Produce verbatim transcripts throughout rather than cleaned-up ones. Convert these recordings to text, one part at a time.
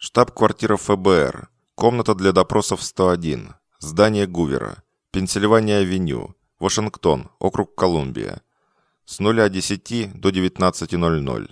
Штаб-квартира ФБР. Комната для допросов сто один. Здание Гувера. Пенсильвания-авеню. Вашингтон, округ Колумбия. С нуля десяти до девятнадцати ноль-ноль.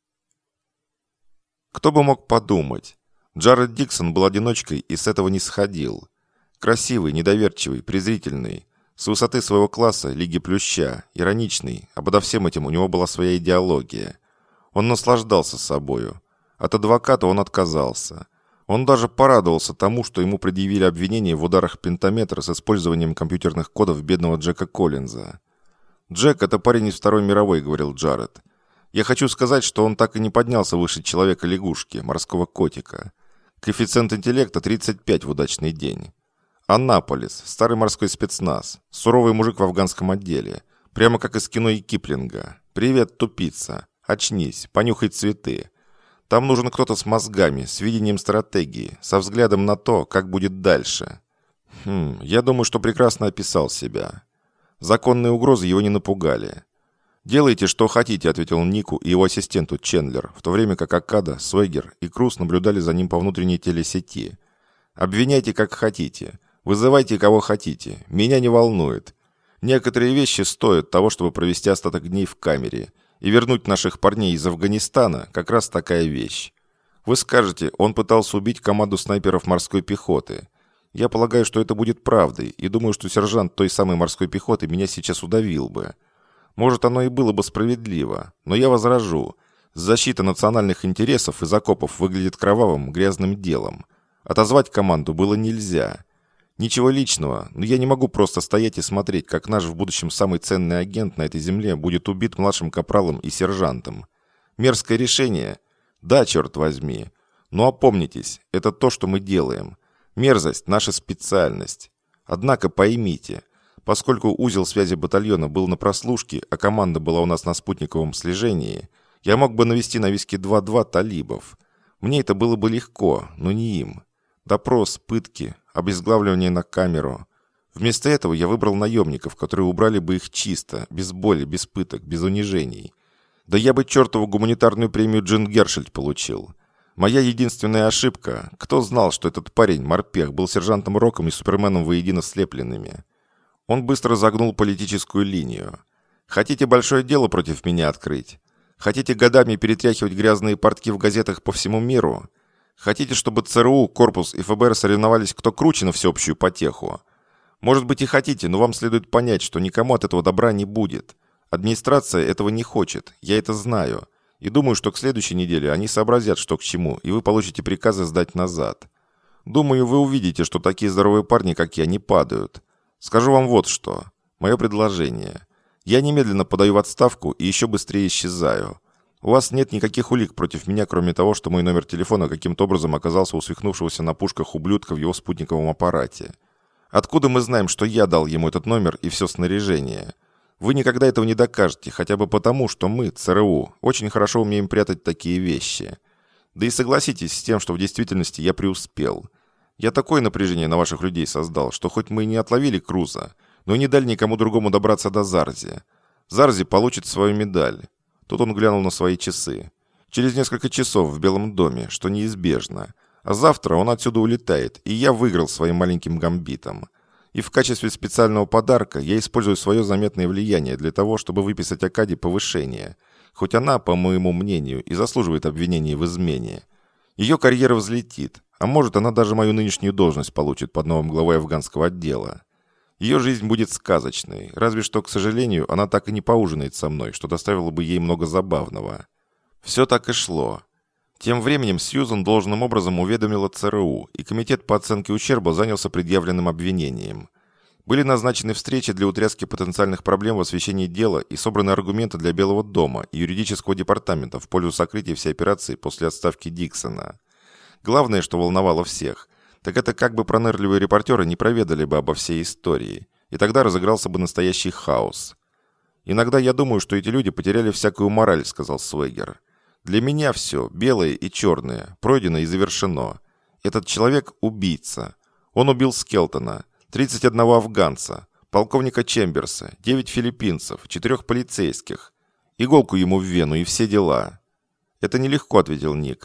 Кто бы мог подумать? Джаред Диксон был одиночкой и с этого не сходил. Красивый, недоверчивый, презрительный. С высоты своего класса, Лиги Плюща, ироничный, а подо всем этим у него была своя идеология. Он наслаждался собою. От адвоката он отказался. Он даже порадовался тому, что ему предъявили обвинение в ударах пентаметра с использованием компьютерных кодов бедного Джека Коллинза. «Джек – это парень из Второй мировой», – говорил Джаред. «Я хочу сказать, что он так и не поднялся выше человека-лягушки, морского котика. Коэффициент интеллекта тридцать пять в удачный день. Аннаполис, старый морской спецназ, суровый мужик в афганском отделе, прямо как из кино и Киплинга. Привет, тупица. Очнись, понюхай цветы. Там нужен кто-то с мозгами, с видением стратегии, со взглядом на то, как будет дальше. Хм, я думаю, что прекрасно описал себя. Законные угрозы его не напугали. «Делайте, что хотите», — ответил Нику и его ассистенту Чендлер, в то время как Акада, Свегер и Круз наблюдали за ним по внутренней телесети. «Обвиняйте, как хотите. Вызывайте, кого хотите. Меня не волнует. Некоторые вещи стоят того, чтобы провести остаток дней в камере. И вернуть наших парней из Афганистана – как раз такая вещь. Вы скажете, он пытался убить команду снайперов морской пехоты. Я полагаю, что это будет правдой, и думаю, что сержант той самой морской пехоты меня сейчас удавил бы. Может, оно и было бы справедливо, но я возражу. Защита национальных интересов из окопов выглядит кровавым, грязным делом. Отозвать команду было нельзя. Ничего личного, но я не могу просто стоять и смотреть, как наш в будущем самый ценный агент на этой земле будет убит младшим капралом и сержантом. Мерзкое решение? Да, черт возьми. Но опомнитесь, это то, что мы делаем. Мерзость – наша специальность. Однако поймите, поскольку узел связи батальона был на прослушке, а команда была у нас на спутниковом слежении, я мог бы навести на виски два-два талибов. Мне это было бы легко, но не им. Допрос, пытки, обезглавливание на камеру. Вместо этого я выбрал наемников, которые убрали бы их чисто, без боли, без пыток, без унижений. Да я бы чертову гуманитарную премию Джин Гершельд получил. Моя единственная ошибка – кто знал, что этот парень, морпех, был сержантом Роком и Суперменом воедино слепленными? Он быстро загнул политическую линию. Хотите большое дело против меня открыть? Хотите годами перетряхивать грязные портки в газетах по всему миру? Хотите, чтобы ЦРУ, корпус и ФБР соревновались, кто круче на всеобщую потеху? Может быть и хотите, но вам следует понять, что никому от этого добра не будет. Администрация этого не хочет, я это знаю. И думаю, что к следующей неделе они сообразят, что к чему, и вы получите приказы сдать назад. Думаю, вы увидите, что такие здоровые парни, как я, не падают. Скажу вам вот что. Мое предложение. Я немедленно подаю в отставку и еще быстрее исчезаю. У вас нет никаких улик против меня, кроме того, что мой номер телефона каким-то образом оказался у свихнувшегося на пушках ублюдка в его спутниковом аппарате. Откуда мы знаем, что я дал ему этот номер и все снаряжение? Вы никогда этого не докажете, хотя бы потому, что мы, ЦРУ, очень хорошо умеем прятать такие вещи. Да и согласитесь с тем, что в действительности я преуспел. Я такое напряжение на ваших людей создал, что хоть мы и не отловили Круза, но и не дали никому другому добраться до Зарзи. Зарзи получит свою медаль. Тут он глянул на свои часы. Через несколько часов в Белом доме, что неизбежно. А завтра он отсюда улетает, и я выиграл своим маленьким гамбитом. И в качестве специального подарка я использую свое заметное влияние для того, чтобы выписать Акаде повышение. Хоть она, по моему мнению, и заслуживает обвинений в измене. Ее карьера взлетит, а может она даже мою нынешнюю должность получит под новым главой афганского отдела. Ее жизнь будет сказочной, разве что, к сожалению, она так и не поужинает со мной, что доставило бы ей много забавного. Все так и шло. Тем временем Сьюзан должным образом уведомила ЦРУ, и комитет по оценке ущерба занялся предъявленным обвинением. Были назначены встречи для утряски потенциальных проблем в освещении дела и собраны аргументы для Белого дома и юридического департамента в пользу сокрытия всей операции после отставки Диксона. Главное, что волновало всех – так это как бы пронырливые репортеры не проведали бы обо всей истории, и тогда разыгрался бы настоящий хаос. «Иногда я думаю, что эти люди потеряли всякую мораль», — сказал Свегер. «Для меня все, белое и черное, пройдено и завершено. Этот человек — убийца. Он убил Скелтона, тридцать одного афганца, полковника Чемберса, девять филиппинцев, четырех полицейских. Иголку ему в вену и все дела». «Это нелегко», — ответил Ник.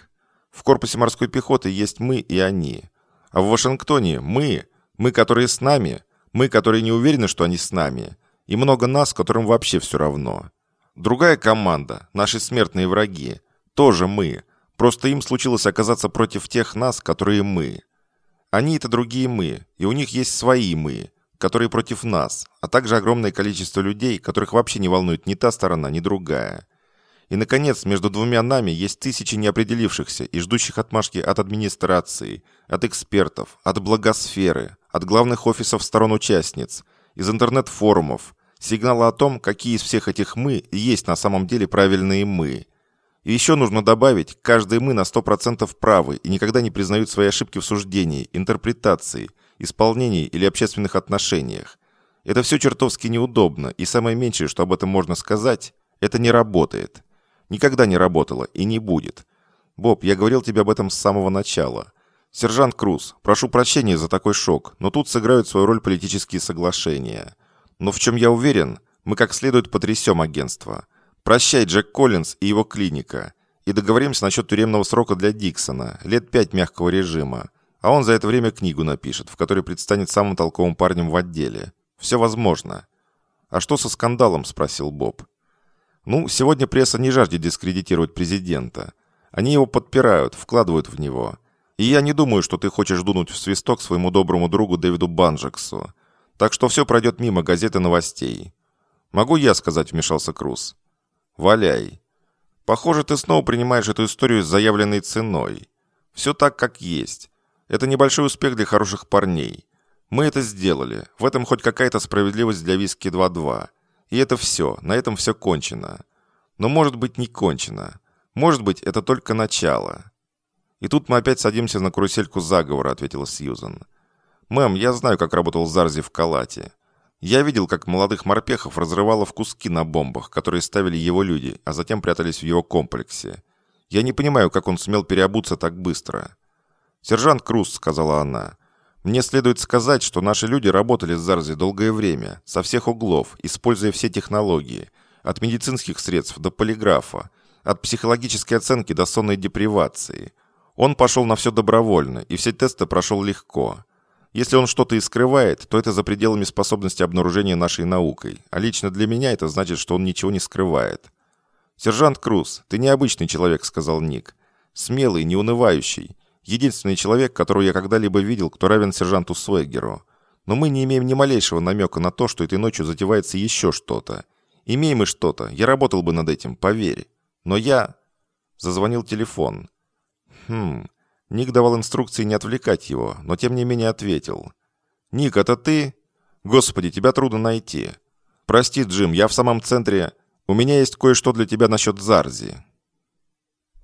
В корпусе морской пехоты есть мы и они. А в Вашингтоне мы, мы, которые с нами, мы, которые не уверены, что они с нами, и много нас, которым вообще все равно. Другая команда, наши смертные враги, тоже мы. Просто им случилось оказаться против тех нас, которые мы. Они – это другие мы, и у них есть свои мы, которые против нас, а также огромное количество людей, которых вообще не волнует ни та сторона, ни другая. И, наконец, между двумя нами есть тысячи неопределившихся и ждущих отмашки от администрации, от экспертов, от благосферы, от главных офисов сторон-участниц, из интернет-форумов, сигнала о том, какие из всех этих «мы» есть на самом деле правильные «мы». И еще нужно добавить, каждый «мы» на сто процентов правы и никогда не признают свои ошибки в суждении, интерпретации, исполнении или общественных отношениях. Это все чертовски неудобно, и самое меньшее, что об этом можно сказать, это не работает. Никогда не работало и не будет. Боб, я говорил тебе об этом с самого начала. Сержант Круз, прошу прощения за такой шок, но тут сыграют свою роль политические соглашения. Но в чем я уверен, мы как следует потрясем агентство. Прощай, Джек Коллинз и его клиника. И договоримся насчет тюремного срока для Диксона, лет пять мягкого режима. А он за это время книгу напишет, в которой предстанет самым толковым парнем в отделе. Все возможно. А что со скандалом, спросил Боб. Ну, сегодня пресса не жаждет дискредитировать президента. Они его подпирают, вкладывают в него. И я не думаю, что ты хочешь дунуть в свисток своему доброму другу Дэвиду Банджексу. Так что все пройдет мимо газеты новостей. Могу я сказать, вмешался Круз. Валяй. Похоже, ты снова принимаешь эту историю с заявленной ценой. Все так, как есть. Это небольшой успех для хороших парней. Мы это сделали. В этом хоть какая-то справедливость для виски два-два. И это все. На этом все кончено. Но может быть не кончено. Может быть, это только начало. И тут мы опять садимся на карусельку заговора, ответила Сьюзан. Мэм, я знаю, как работал Зарзи в Калате. Я видел, как молодых морпехов разрывало в куски на бомбах, которые ставили его люди, а затем прятались в его комплексе. Я не понимаю, как он сумел переобуться так быстро. «Сержант Круз», — сказала она, — «мне следует сказать, что наши люди работали с Зарзи долгое время, со всех углов, используя все технологии, от медицинских средств до полиграфа, от психологической оценки до сонной депривации. Он пошел на все добровольно, и все тесты прошел легко. Если он что-то и скрывает, то это за пределами способности обнаружения нашей наукой, а лично для меня это значит, что он ничего не скрывает». «Сержант Круз, ты необычный человек», — сказал Ник. «Смелый, неунывающий. Единственный человек, которого я когда-либо видел, кто равен сержанту Суэггеру. Но мы не имеем ни малейшего намека на то, что этой ночью затевается еще что-то. Имеем мы что-то, я работал бы над этим, поверь. Но я...» Зазвонил телефон. Хм... Ник давал инструкции не отвлекать его, но тем не менее ответил. «Ник, это ты? Господи, тебя трудно найти. Прости, Джим, я в самом центре. У меня есть кое-что для тебя насчет Зарзи».